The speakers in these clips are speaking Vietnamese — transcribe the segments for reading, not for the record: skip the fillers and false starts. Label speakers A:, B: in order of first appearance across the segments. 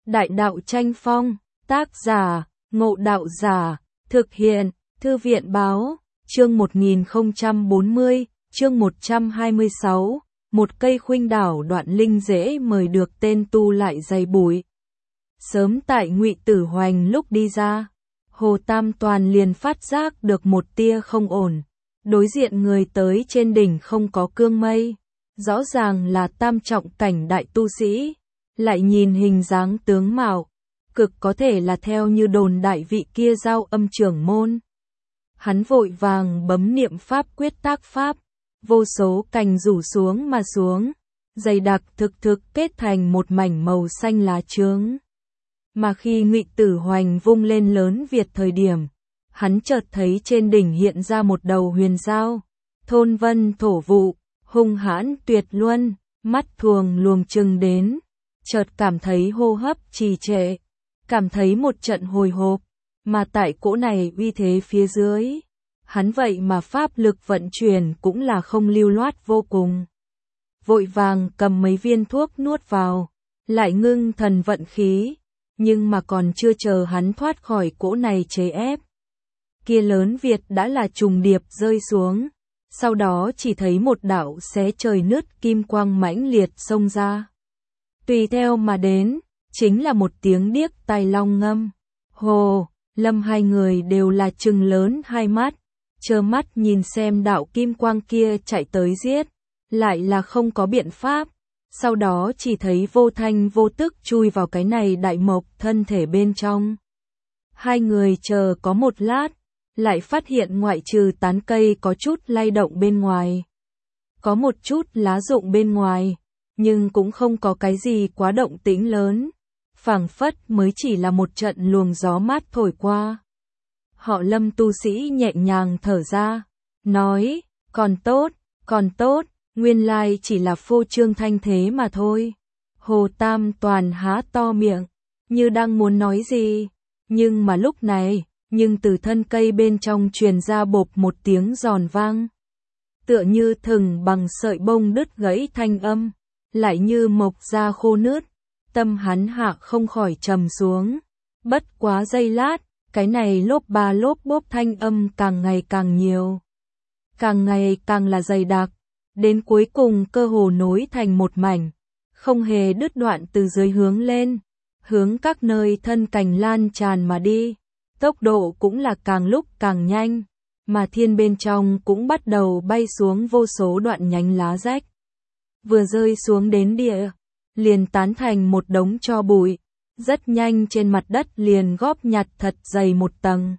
A: Đại đạo tranh phong, tác giả, Ngộ Đạo Giả, thực hiện, Thư viện báo, chương 1040, chương 126, một cây khuynh đảo đoạn linh dễ mời được tên tu lại dày bụi. Sớm tại Ngụy Tử Hoành lúc đi ra, Hồ Tam Toàn liền phát giác được một tia không ổn. Đối diện người tới trên đỉnh không có cương mây, rõ ràng là tam trọng cảnh đại tu sĩ, lại nhìn hình dáng tướng mạo, cực có thể là theo như đồn đại vị kia Giao Âm trưởng môn. Hắn vội vàng bấm niệm pháp quyết tác pháp, vô số cành rủ xuống mà xuống, dày đặc thực kết thành một mảnh màu xanh lá chướng. Mà khi Ngụy Tử Hoành vung lên lớn Việt thời điểm, hắn chợt thấy trên đỉnh hiện ra một đầu huyền giao, thôn vân thổ vụ, hung hãn tuyệt luân, mắt thuồng luồng chừng đến, chợt cảm thấy hô hấp trì trệ, cảm thấy một trận hồi hộp, mà tại cỗ này uy thế phía dưới, hắn vậy mà pháp lực vận chuyển cũng là không lưu loát vô cùng. Vội vàng cầm mấy viên thuốc nuốt vào, lại ngưng thần vận khí, nhưng mà còn chưa chờ hắn thoát khỏi cỗ này chế ép, kia lớn Việt đã là trùng điệp rơi xuống, sau đó chỉ thấy một đạo xé trời nứt kim quang mãnh liệt xông ra. Tùy theo mà đến, chính là một tiếng điếc tai long ngâm. Hồ, Lâm hai người đều là trừng lớn hai mắt, trơ mắt nhìn xem đạo kim quang kia chạy tới giết, lại là không có biện pháp. Sau đó chỉ thấy vô thanh vô tức chui vào cái này đại mộc thân thể bên trong. Hai người chờ có một lát, lại phát hiện ngoại trừ tán cây có chút lay động bên ngoài, có một chút lá rụng bên ngoài, nhưng cũng không có cái gì quá động tĩnh lớn, phảng phất mới chỉ là một trận luồng gió mát thổi qua. Họ Lâm tu sĩ nhẹ nhàng thở ra, nói, còn tốt, nguyên lai chỉ là phô trương thanh thế mà thôi. Hồ Tam Toàn há to miệng, như đang muốn nói gì, nhưng mà lúc này, từ thân cây bên trong truyền ra bộp một tiếng giòn vang. Tựa như thừng bằng sợi bông đứt gãy thanh âm, lại như mộc da khô nứt, tâm hắn hạ không khỏi trầm xuống. Bất quá giây lát, cái này lốp ba lốp bốp thanh âm càng ngày càng nhiều, càng ngày càng là dày đặc, đến cuối cùng cơ hồ nối thành một mảnh, không hề đứt đoạn từ dưới hướng lên, hướng các nơi thân cành lan tràn mà đi. Tốc độ cũng là càng lúc càng nhanh, mà thiên bên trong cũng bắt đầu bay xuống vô số đoạn nhánh lá rách. Vừa rơi xuống đến địa, liền tán thành một đống tro bụi, rất nhanh trên mặt đất liền góp nhặt thật dày một tầng.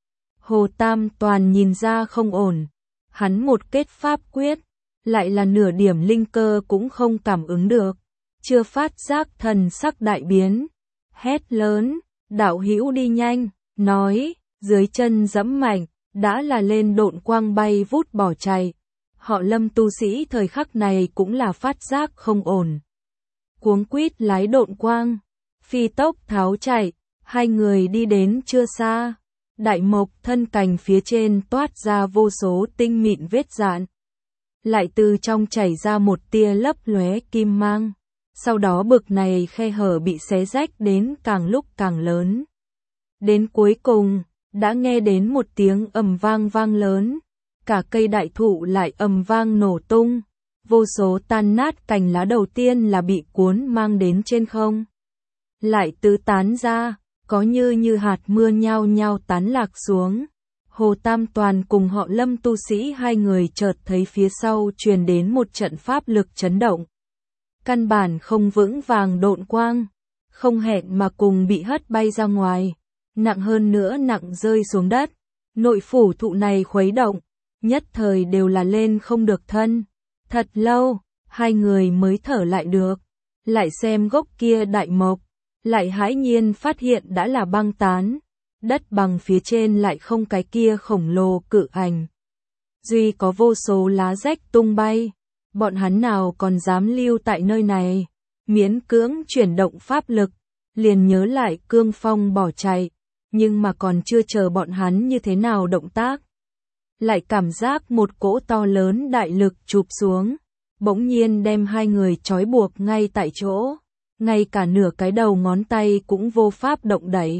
A: Hồ Tam Toàn nhìn ra không ổn, hắn một kết pháp quyết, lại là nửa điểm linh cơ cũng không cảm ứng được, chưa phát giác thần sắc đại biến, hét lớn, đạo hữu đi nhanh. Nói, dưới chân giẫm mạnh, đã là lên độn quang bay vút bỏ chạy. Họ Lâm tu sĩ thời khắc này cũng là phát giác không ổn. Cuống quýt lái độn quang, phi tốc tháo chạy, hai người đi đến chưa xa. Đại mộc thân cành phía trên toát ra vô số tinh mịn vết dạn. Lại từ trong chảy ra một tia lấp lóe kim mang. Sau đó bực này khe hở bị xé rách đến càng lúc càng lớn. Đến cuối cùng, đã nghe đến một tiếng ầm vang lớn, cả cây đại thụ lại ầm vang nổ tung, vô số tan nát cành lá đầu tiên là bị cuốn mang đến trên không. Lại tứ tán ra, có như hạt mưa nhao nhao tán lạc xuống. Hồ Tam Toàn cùng họ Lâm tu sĩ hai người chợt thấy phía sau truyền đến một trận pháp lực chấn động. Căn bản không vững vàng độn quang, không hẹn mà cùng bị hất bay ra ngoài. Nặng hơn nữa nặng rơi xuống đất, nội phủ thụ này khuấy động, nhất thời đều là lên không được thân. Thật lâu, hai người mới thở lại được, lại xem gốc kia đại mộc, lại hãi nhiên phát hiện đã là băng tán, đất bằng phía trên lại không cái kia khổng lồ cự ảnh. Duy có vô số lá rách tung bay, bọn hắn nào còn dám lưu tại nơi này, miễn cưỡng chuyển động pháp lực, liền nhớ lại cương phong bỏ chạy. Nhưng mà còn chưa chờ bọn hắn như thế nào động tác, lại cảm giác một cỗ to lớn đại lực chụp xuống, bỗng nhiên đem hai người trói buộc ngay tại chỗ. ngay cả nửa cái đầu ngón tay cũng vô pháp động đậy.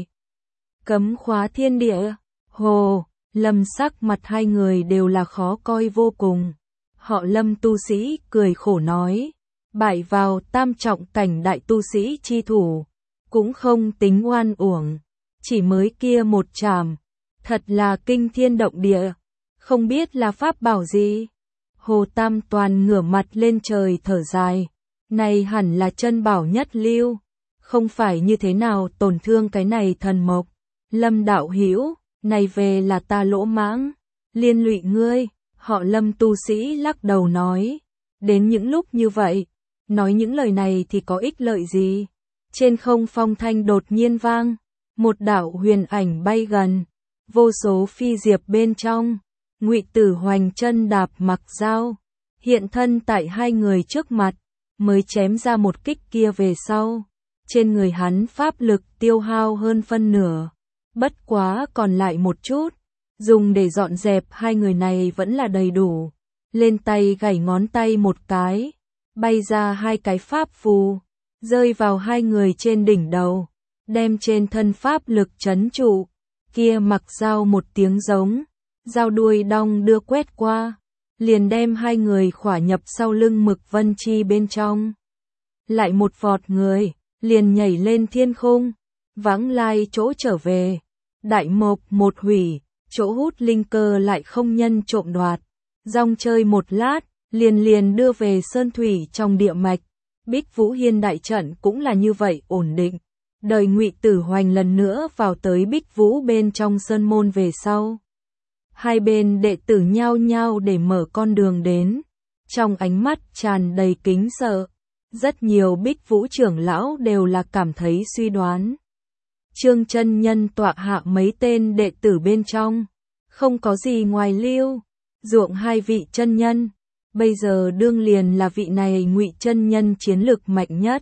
A: Cấm khóa thiên địa, Hồ, Lâm sắc mặt hai người đều là khó coi vô cùng. Họ Lâm tu sĩ cười khổ nói, bại vào tam trọng cảnh đại tu sĩ chi thủ, cũng không tính oan uổng, chỉ mới kia một trảm, thật là kinh thiên động địa, không biết là pháp bảo gì. Hồ Tam Toàn ngửa mặt lên trời thở dài, này hẳn là chân bảo nhất lưu, không phải như thế nào tổn thương cái này thần mộc. Lâm đạo hữu, này về là ta lỗ mãng, liên lụy ngươi. Họ Lâm tu sĩ lắc đầu nói, đến những lúc như vậy, nói những lời này thì có ích lợi gì. Trên không phong thanh đột nhiên vang, một đạo huyền ảnh bay gần, vô số phi diệp bên trong, Ngụy Tử Hoành chân đạp mặc dao, hiện thân tại hai người trước mặt, mới chém ra một kích kia về sau. Trên người hắn pháp lực tiêu hao hơn phân nửa, bất quá còn lại một chút, dùng để dọn dẹp hai người này vẫn là đầy đủ. Lên tay gảy ngón tay một cái, bay ra hai cái pháp phù, rơi vào hai người trên đỉnh đầu, đem trên thân pháp lực trấn trụ. Kia mặc dao một tiếng giống, dao đuôi đong đưa quét qua, liền đem hai người khỏa nhập sau lưng Mực Vân Chi bên trong. Lại một vọt người, liền nhảy lên thiên khung, vãng lai chỗ trở về. Đại mộc một hủy, chỗ hút linh cơ lại không nhân trộm đoạt. Rong chơi một lát, liền đưa về sơn thủy trong địa mạch. Bích Vũ Hiên đại trận cũng là như vậy ổn định. Đời Ngụy Tử Hoành lần nữa vào tới Bích Vũ bên trong sơn môn về sau. Hai bên đệ tử nhao nhao để mở con đường đến, trong ánh mắt tràn đầy kính sợ. Rất nhiều Bích Vũ trưởng lão đều là cảm thấy suy đoán. Trương chân nhân tọa hạ mấy tên đệ tử bên trong, không có gì ngoài Lưu Ruộng hai vị chân nhân, bây giờ đương liền là vị này Ngụy chân nhân chiến lực mạnh nhất.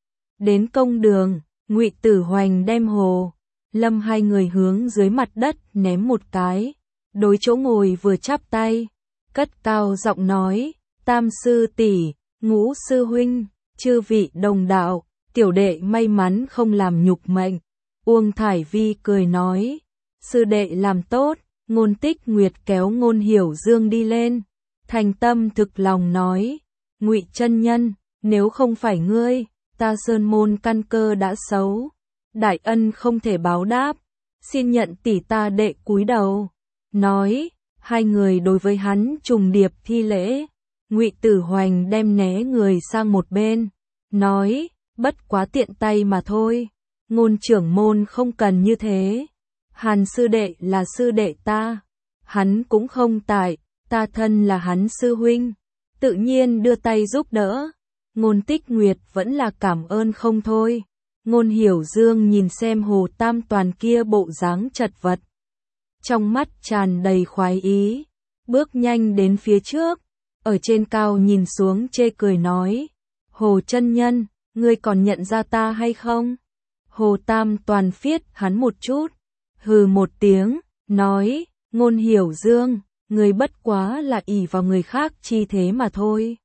A: Đến công đường, Ngụy Tử Hoành đem Hồ, Lâm hai người hướng dưới mặt đất ném một cái, đối chỗ ngồi vừa chắp tay, cất cao giọng nói, Tam sư tỷ, Ngũ sư huynh, chư vị đồng đạo, tiểu đệ may mắn không làm nhục mệnh. Uông Thải Vi cười nói, sư đệ làm tốt. Ngôn Tích Nguyệt kéo Ngôn Hiểu Dương đi lên, thành tâm thực lòng nói, Ngụy chân nhân, nếu không phải ngươi, ta sơn môn căn cơ đã xấu, đại ân không thể báo đáp, xin nhận tỷ ta đệ cúi đầu. Nói, hai người đối với hắn trùng điệp thi lễ. Ngụy Tử Hoành đem né người sang một bên, nói, bất quá tiện tay mà thôi, Ngôn trưởng môn không cần như thế. Hàn sư đệ là sư đệ ta, hắn cũng không tại, ta thân là hắn sư huynh, tự nhiên đưa tay giúp đỡ. Ngôn Tích Nguyệt vẫn là cảm ơn không thôi. Ngôn Hiểu Dương nhìn xem Hồ Tam Toàn kia bộ dáng chật vật, trong mắt tràn đầy khoái ý, bước nhanh đến phía trước, ở trên cao nhìn xuống chê cười nói, Hồ chân nhân, ngươi còn nhận ra ta hay không? Hồ Tam Toàn phiết hắn một chút, hừ một tiếng, nói, Ngôn Hiểu Dương, ngươi bất quá là ỷ vào người khác chi thế mà thôi.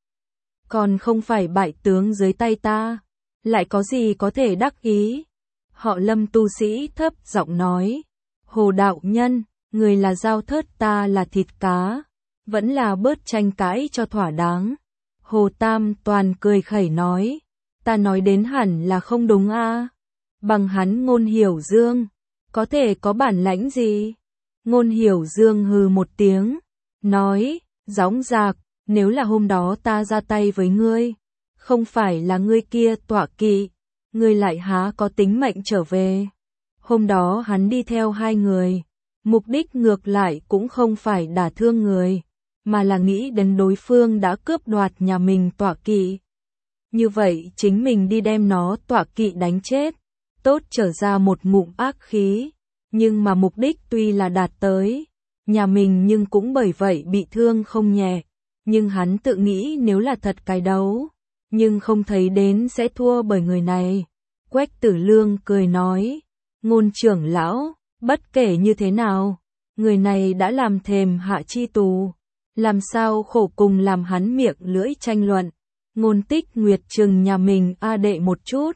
A: Còn không phải bại tướng dưới tay ta, lại có gì có thể đắc ý. Họ Lâm tu sĩ thấp giọng nói, Hồ đạo nhân, người là dao thớt ta là thịt cá, vẫn là bớt tranh cãi cho thỏa đáng. Hồ Tam Toàn cười khẩy nói, ta nói đến hẳn là không đúng a. Bằng hắn Ngôn Hiểu Dương, có thể có bản lãnh gì? Ngôn Hiểu Dương hừ một tiếng, nói, dõng dạc, nếu là hôm đó ta ra tay với ngươi, không phải là ngươi kia tọa kỵ, ngươi lại há có tính mệnh trở về. Hôm đó hắn đi theo hai người, mục đích ngược lại cũng không phải đả thương người, mà là nghĩ đến đối phương đã cướp đoạt nhà mình tọa kỵ. Như vậy chính mình đi đem nó tọa kỵ đánh chết, tốt trở ra một ngụm ác khí, nhưng mà mục đích tuy là đạt tới, nhà mình nhưng cũng bởi vậy bị thương không nhẹ. Nhưng hắn tự nghĩ nếu là thật cái đấu, nhưng không thấy đến sẽ thua bởi người này. Quách Tử Lương cười nói, Ngôn trưởng lão, bất kể như thế nào, người này đã làm thềm hạ chi tù, làm sao khổ cùng làm hắn miệng lưỡi tranh luận. Ngôn Tích Nguyệt chừng nhà mình a đệ một chút,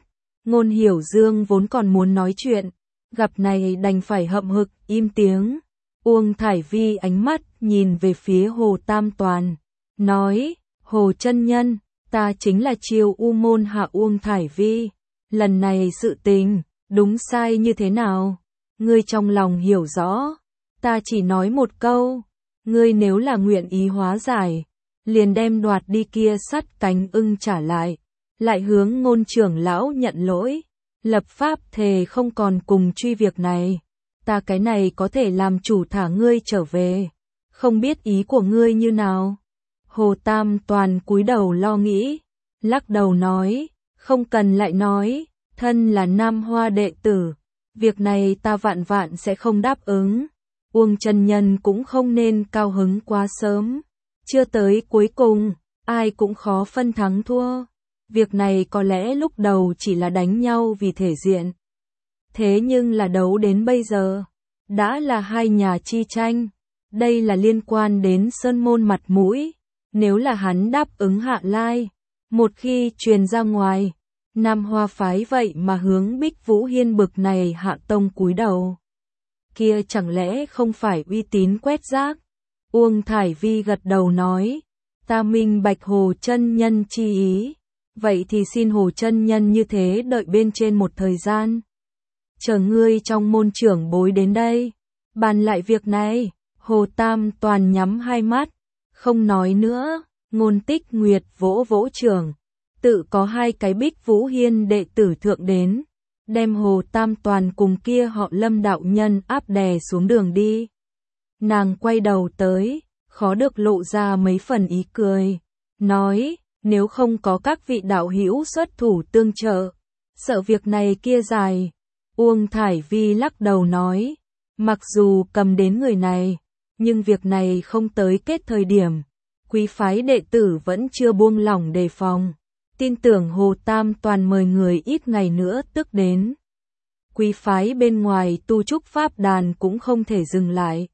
A: Ngôn Hiểu Dương vốn còn muốn nói chuyện, gặp này đành phải hậm hực im tiếng. Uông Thải Vi ánh mắt nhìn về phía Hồ Tam Toàn, nói, Hồ chân nhân, ta chính là Chiêu U môn hạ Uông Thải Vi, lần này sự tình, đúng sai như thế nào? Ngươi trong lòng hiểu rõ, ta chỉ nói một câu, ngươi nếu là nguyện ý hóa giải, liền đem đoạt đi kia sắt cánh ưng trả lại hướng Ngôn trưởng lão nhận lỗi, lập pháp thề không còn cùng truy việc này, ta cái này có thể làm chủ thả ngươi trở về, không biết ý của ngươi như nào? Hồ Tam Toàn cúi đầu lo nghĩ, lắc đầu nói, không cần lại nói, thân là Nam Hoa đệ tử, việc này ta vạn vạn sẽ không đáp ứng. Uông chân nhân cũng không nên cao hứng quá sớm, chưa tới cuối cùng, ai cũng khó phân thắng thua. Việc này có lẽ lúc đầu chỉ là đánh nhau vì thể diện. Thế nhưng là đấu đến bây giờ, đã là hai nhà chi tranh, đây là liên quan đến sơn môn mặt mũi, nếu là hắn đáp ứng hạ lai, một khi truyền ra ngoài, Nam Hoa phái vậy mà hướng Bích Vũ Hiên bực này hạ tông cúi đầu. Kia chẳng lẽ không phải uy tín quét rác? Uông Thải Vi gật đầu nói, ta minh bạch Hồ chân nhân chi ý, vậy thì xin Hồ chân nhân như thế đợi bên trên một thời gian. Chờ ngươi trong môn trưởng bối đến đây, bàn lại việc này. Hồ Tam Toàn nhắm hai mắt, không nói nữa. Ngôn Tích Nguyệt vỗ vỗ trưởng, tự có hai cái Bích Vũ Hiên đệ tử thượng đến, đem Hồ Tam Toàn cùng kia họ Lâm đạo nhân áp đè xuống đường đi. Nàng quay đầu tới, khó được lộ ra mấy phần ý cười, nói, nếu không có các vị đạo hữu xuất thủ tương trợ, sợ việc này kia dài. Uông Thải Vi lắc đầu nói, mặc dù cầm đến người này, nhưng việc này không tới kết thời điểm, quý phái đệ tử vẫn chưa buông lỏng đề phòng, tin tưởng Hồ Tam Toàn mời người ít ngày nữa tức đến. Quý phái bên ngoài tu trúc pháp đàn cũng không thể dừng lại.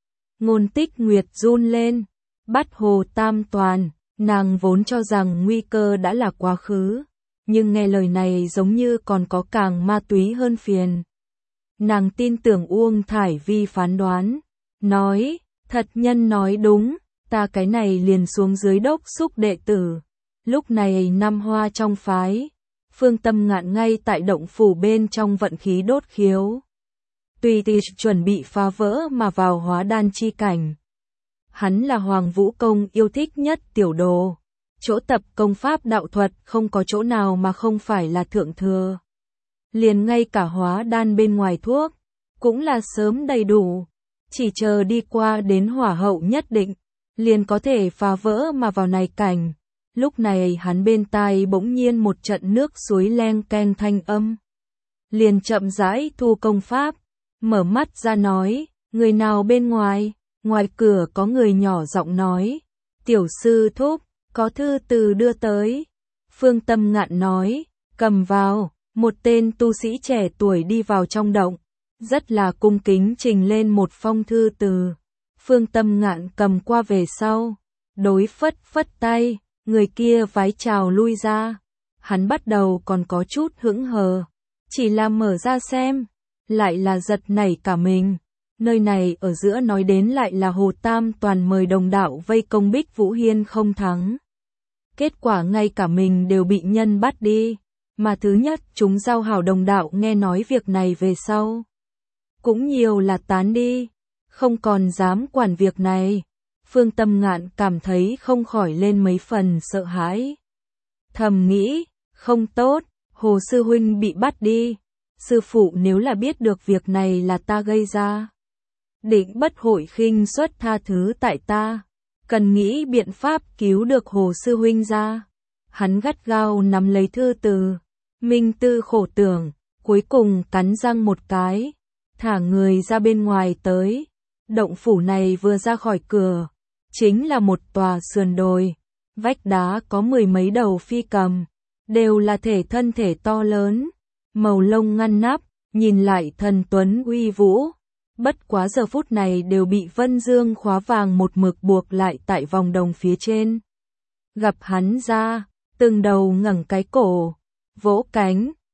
A: Ngôn Tích Nguyệt run lên, bắt Hồ Tam Toàn, nàng vốn cho rằng nguy cơ đã là quá khứ, nhưng nghe lời này giống như còn có càng ma túy hơn phiền. Nàng tin tưởng Uông Thải Vi phán đoán, nói, thật nhân nói đúng, ta cái này liền xuống dưới đốc xúc đệ tử. Lúc này Nam Hoa trong phái, Phương Tâm Ngạn ngay tại động phủ bên trong vận khí đốt khiếu. Tùy tì chuẩn bị phá vỡ mà vào hóa đan chi cảnh. Hắn là Hoàng Vũ Công yêu thích nhất tiểu đồ. Chỗ tập công pháp đạo thuật không có chỗ nào mà không phải là thượng thừa. Liền ngay cả hóa đan bên ngoài thuốc, cũng là sớm đầy đủ. Chỉ chờ đi qua đến hỏa hậu nhất định, liền có thể phá vỡ mà vào này cảnh. Lúc này hắn bên tai bỗng nhiên một trận nước suối leng keng thanh âm. Liền chậm rãi thu công pháp, mở mắt ra nói, người nào bên ngoài? Ngoài cửa có người nhỏ giọng nói, tiểu sư thúc, có thư từ đưa tới. Phương Tâm Ngạn nói, cầm vào. Một tên tu sĩ trẻ tuổi đi vào trong động, rất là cung kính trình lên một phong thư từ. Phương Tâm Ngạn cầm qua về sau, đối phất phất tay, người kia vái chào lui ra. Hắn bắt đầu còn có chút hững hờ, chỉ là mở ra xem, lại là giật nảy cả mình. Nơi này ở giữa nói đến lại là Hồ Tam Toàn mời đồng đạo vây công Bích Vũ Hiên không thắng. Kết quả ngay cả mình đều bị nhân bắt đi. Mà thứ nhất chúng giao hảo đồng đạo nghe nói việc này về sau, cũng nhiều là tán đi, không còn dám quản việc này. Phương Tâm Ngạn cảm thấy không khỏi lên mấy phần sợ hãi. Thầm nghĩ, không tốt, Hồ sư huynh bị bắt đi, sư phụ nếu là biết được việc này là ta gây ra, định bất hội khinh suất tha thứ tại ta, cần nghĩ biện pháp cứu được Hồ sư huynh ra. Hắn gắt gao nắm lấy thư từ, minh tư khổ tưởng, cuối cùng cắn răng một cái, thả người ra bên ngoài tới. Động phủ này vừa ra khỏi cửa, chính là một tòa sườn đồi, vách đá có mười mấy đầu phi cầm, đều là thể thân thể to lớn, màu lông ngăn nắp, nhìn lại thần tuấn uy vũ. Bất quá giờ phút này đều bị vân dương khóa vàng một mực buộc lại tại vòng đồng phía trên. Gặp hắn ra, từng đầu ngẩng cái cổ, vỗ cánh,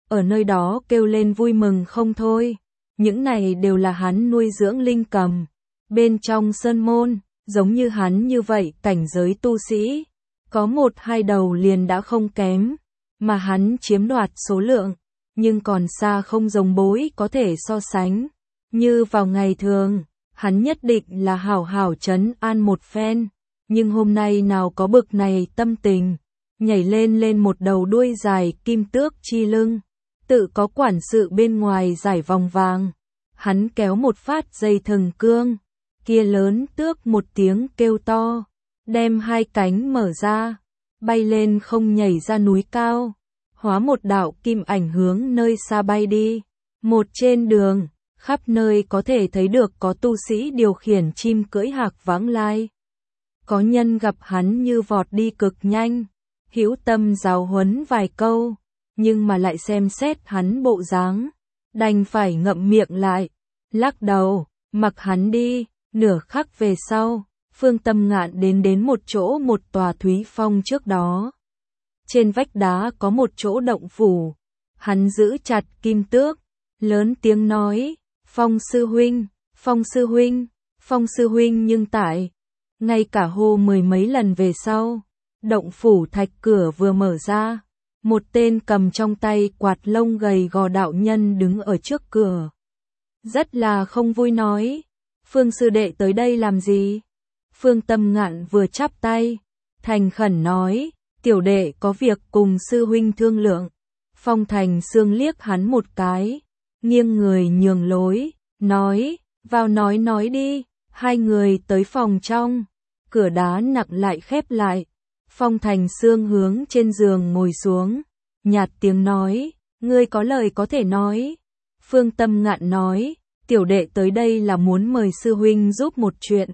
A: ở nơi đó kêu lên vui mừng không thôi. Những này đều là hắn nuôi dưỡng linh cầm. Bên trong sơn môn, giống như hắn như vậy cảnh giới tu sĩ, có 1-2 đầu liền đã không kém, mà hắn chiếm đoạt số lượng, nhưng còn xa không rồng bối có thể so sánh. Như vào ngày thường, hắn nhất định là hảo hảo trấn an một phen, nhưng hôm nay nào có bực này tâm tình, nhảy lên một đầu đuôi dài kim tước chi lưng, tự có quản sự bên ngoài giải vòng vàng. Hắn kéo một phát dây thừng cương, kia lớn tước một tiếng kêu to, đem 2 cánh mở ra, bay lên không nhảy ra núi cao, hóa một đạo kim ảnh hướng nơi xa bay đi. Một trên đường, khắp nơi có thể thấy được có tu sĩ điều khiển chim cưỡi hạc vãng lai. Có nhân gặp hắn như vọt đi cực nhanh, hữu tâm giáo huấn vài câu, nhưng mà lại xem xét hắn bộ dáng, đành phải ngậm miệng lại, lắc đầu, mặc hắn đi. Nửa khắc về sau, Phương Tâm Ngạn đến một chỗ một tòa thúy phong trước đó. Trên vách đá có một chỗ động phủ, hắn giữ chặt kim tước, lớn tiếng nói, Phong sư huynh, Phong sư huynh, Phong sư huynh, nhưng tại, ngay cả hô 10 mấy lần về sau, động phủ thạch cửa vừa mở ra, một tên cầm trong tay quạt lông gầy gò đạo nhân đứng ở trước cửa. Rất là không vui nói, Phương sư đệ tới đây làm gì? Phương Tâm Ngạn vừa chắp tay, thành khẩn nói, tiểu đệ có việc cùng sư huynh thương lượng. Phong Thành Sương liếc hắn một cái, nghiêng người nhường lối, nói, vào nói đi. 2 người tới phòng trong, cửa đá nặng lại khép lại. Phong Thành Sương hướng trên giường ngồi xuống, nhạt tiếng nói, ngươi có lời có thể nói. Phương Tâm Ngạn nói, tiểu đệ tới đây là muốn mời sư huynh giúp một chuyện,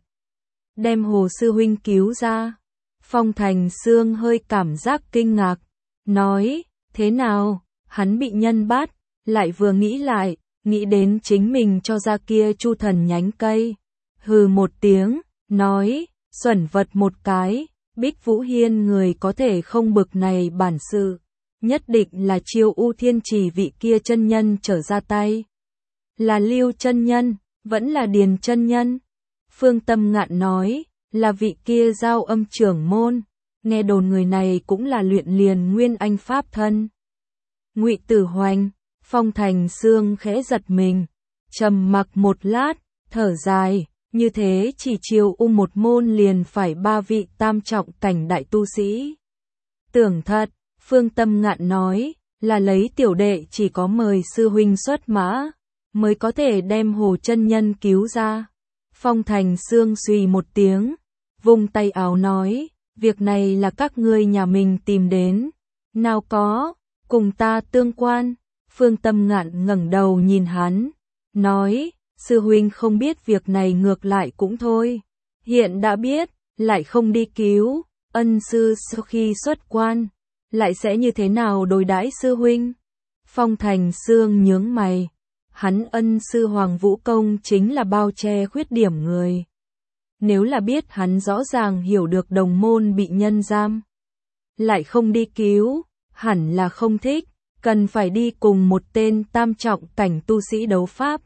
A: đem Hồ sư huynh cứu ra. Phong Thành Sương hơi cảm giác kinh ngạc, nói, thế nào? Hắn bị nhân bắt, lại vừa nghĩ lại, nghĩ đến chính mình cho ra kia Chu Thần nhánh cây, hừ một tiếng, nói, xuẩn vật một cái, Bích Vũ Hiên người có thể không bực này bản sự, nhất định là Chiêu U Thiên Chỉ vị kia chân nhân trở ra tay. Là Lưu chân nhân, vẫn là Điền chân nhân? Phương Tâm Ngạn nói, là vị kia Giao Âm trưởng môn, nghe đồn người này cũng là luyện liền nguyên anh pháp thân. Ngụy Tử Hoành. Phong Thành Sương khẽ giật mình, trầm mặc một lát, thở dài, như thế chỉ Chiêu U một môn liền phải 3 vị tam trọng cảnh đại tu sĩ. Tưởng thật, Phương Tâm Ngạn nói, là lấy tiểu đệ chỉ có mời sư huynh xuất mã, mới có thể đem Hồ chân nhân cứu ra. Phong Thành Sương suy một tiếng, vung tay áo nói, việc này là các ngươi nhà mình tìm đến, nào có, cùng ta tương quan. Phương Tâm Ngạn ngẩng đầu nhìn hắn, nói, sư huynh không biết việc này ngược lại cũng thôi, hiện đã biết, lại không đi cứu, ân sư sau khi xuất quan, lại sẽ như thế nào đối đãi sư huynh? Phong Thành Sương nhướng mày, hắn ân sư Hoàng Vũ Công chính là bao che khuyết điểm người. Nếu là biết hắn rõ ràng hiểu được đồng môn bị nhân giam, lại không đi cứu, hẳn là không thích, cần phải đi cùng một tên tam trọng cảnh tu sĩ đấu pháp.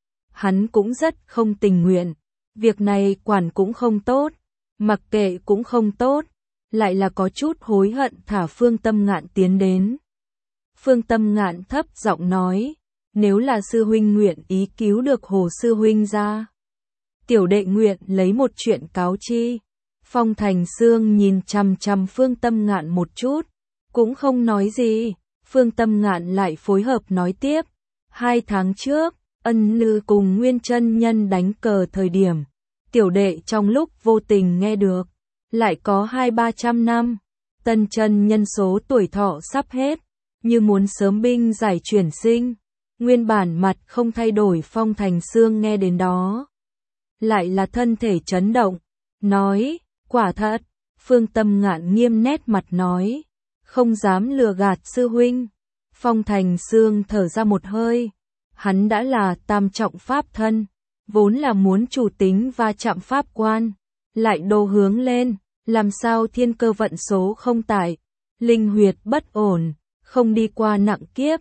A: Hắn cũng rất không tình nguyện, việc này quản cũng không tốt, mặc kệ cũng không tốt, lại là có chút hối hận thả Phương Tâm Ngạn tiến đến. Phương Tâm Ngạn thấp giọng nói, nếu là sư huynh nguyện ý cứu được Hồ sư huynh ra, tiểu đệ nguyện lấy một chuyện cáo chi. Phong Thành Sương nhìn chằm chằm Phương Tâm Ngạn một chút, cũng không nói gì. Phương Tâm Ngạn lại phối hợp nói tiếp, 2 tháng trước, ân lư cùng Nguyên chân nhân đánh cờ thời điểm, tiểu đệ trong lúc vô tình nghe được, lại có 200-300 năm, tân chân nhân số tuổi thọ sắp hết, như muốn sớm binh giải chuyển sinh. Nguyên bản mặt không thay đổi Phong Thành Sương nghe đến đó, lại là thân thể chấn động, nói, quả thật. Phương Tâm Ngạn nghiêm nét mặt nói, không dám lừa gạt sư huynh. Phong Thành Sương thở ra một hơi, hắn đã là tam trọng pháp thân, vốn là muốn chủ tính va chạm pháp quan, lại đô hướng lên, làm sao thiên cơ vận số không tại, linh huyệt bất ổn, không đi qua nặng kiếp,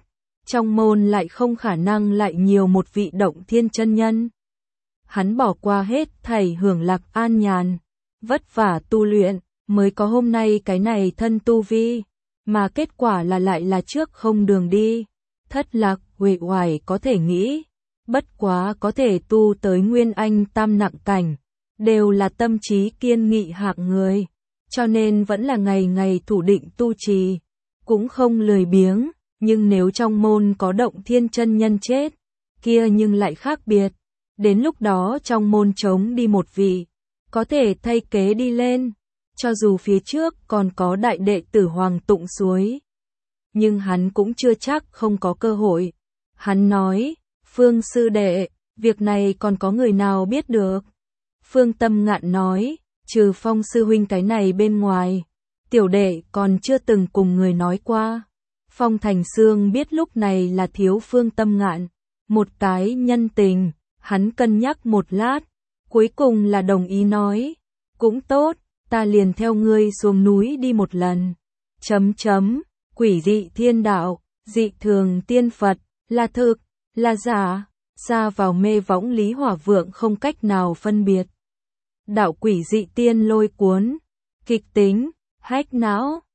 A: trong môn lại không khả năng lại nhiều một vị Động Thiên chân nhân. Hắn bỏ qua hết thảy hưởng lạc an nhàn, vất vả tu luyện, mới có hôm nay cái này thân tu vi, mà kết quả là lại là trước không đường đi, thất lạc, uể oải có thể nghĩ, bất quá có thể tu tới Nguyên Anh tam nặng cảnh, đều là tâm trí kiên nghị hạng người, cho nên vẫn là ngày ngày thủ định tu trì, cũng không lười biếng, nhưng nếu trong môn có Động Thiên chân nhân chết, kia nhưng lại khác biệt, đến lúc đó trong môn trống đi một vị, có thể thay kế đi lên, cho dù phía trước còn có đại đệ tử Hoàng Tụng Suối. Nhưng hắn cũng chưa chắc không có cơ hội. Hắn nói, Phương sư đệ, việc này còn có người nào biết được? Phương Tâm Ngạn nói, trừ Phong sư huynh cái này bên ngoài, tiểu đệ còn chưa từng cùng người nói qua. Phong Thành Sương biết lúc này là thiếu Phương Tâm Ngạn, một cái nhân tình, hắn cân nhắc một lát, cuối cùng là đồng ý nói, cũng tốt, ta liền theo ngươi xuống núi đi một lần. Quỷ dị thiên đạo, dị thường tiên Phật, là thực, là giả, ra vào mê võng Lý Hỏa Vượng không cách nào phân biệt. Đạo quỷ dị tiên lôi cuốn, kịch tính, hách não,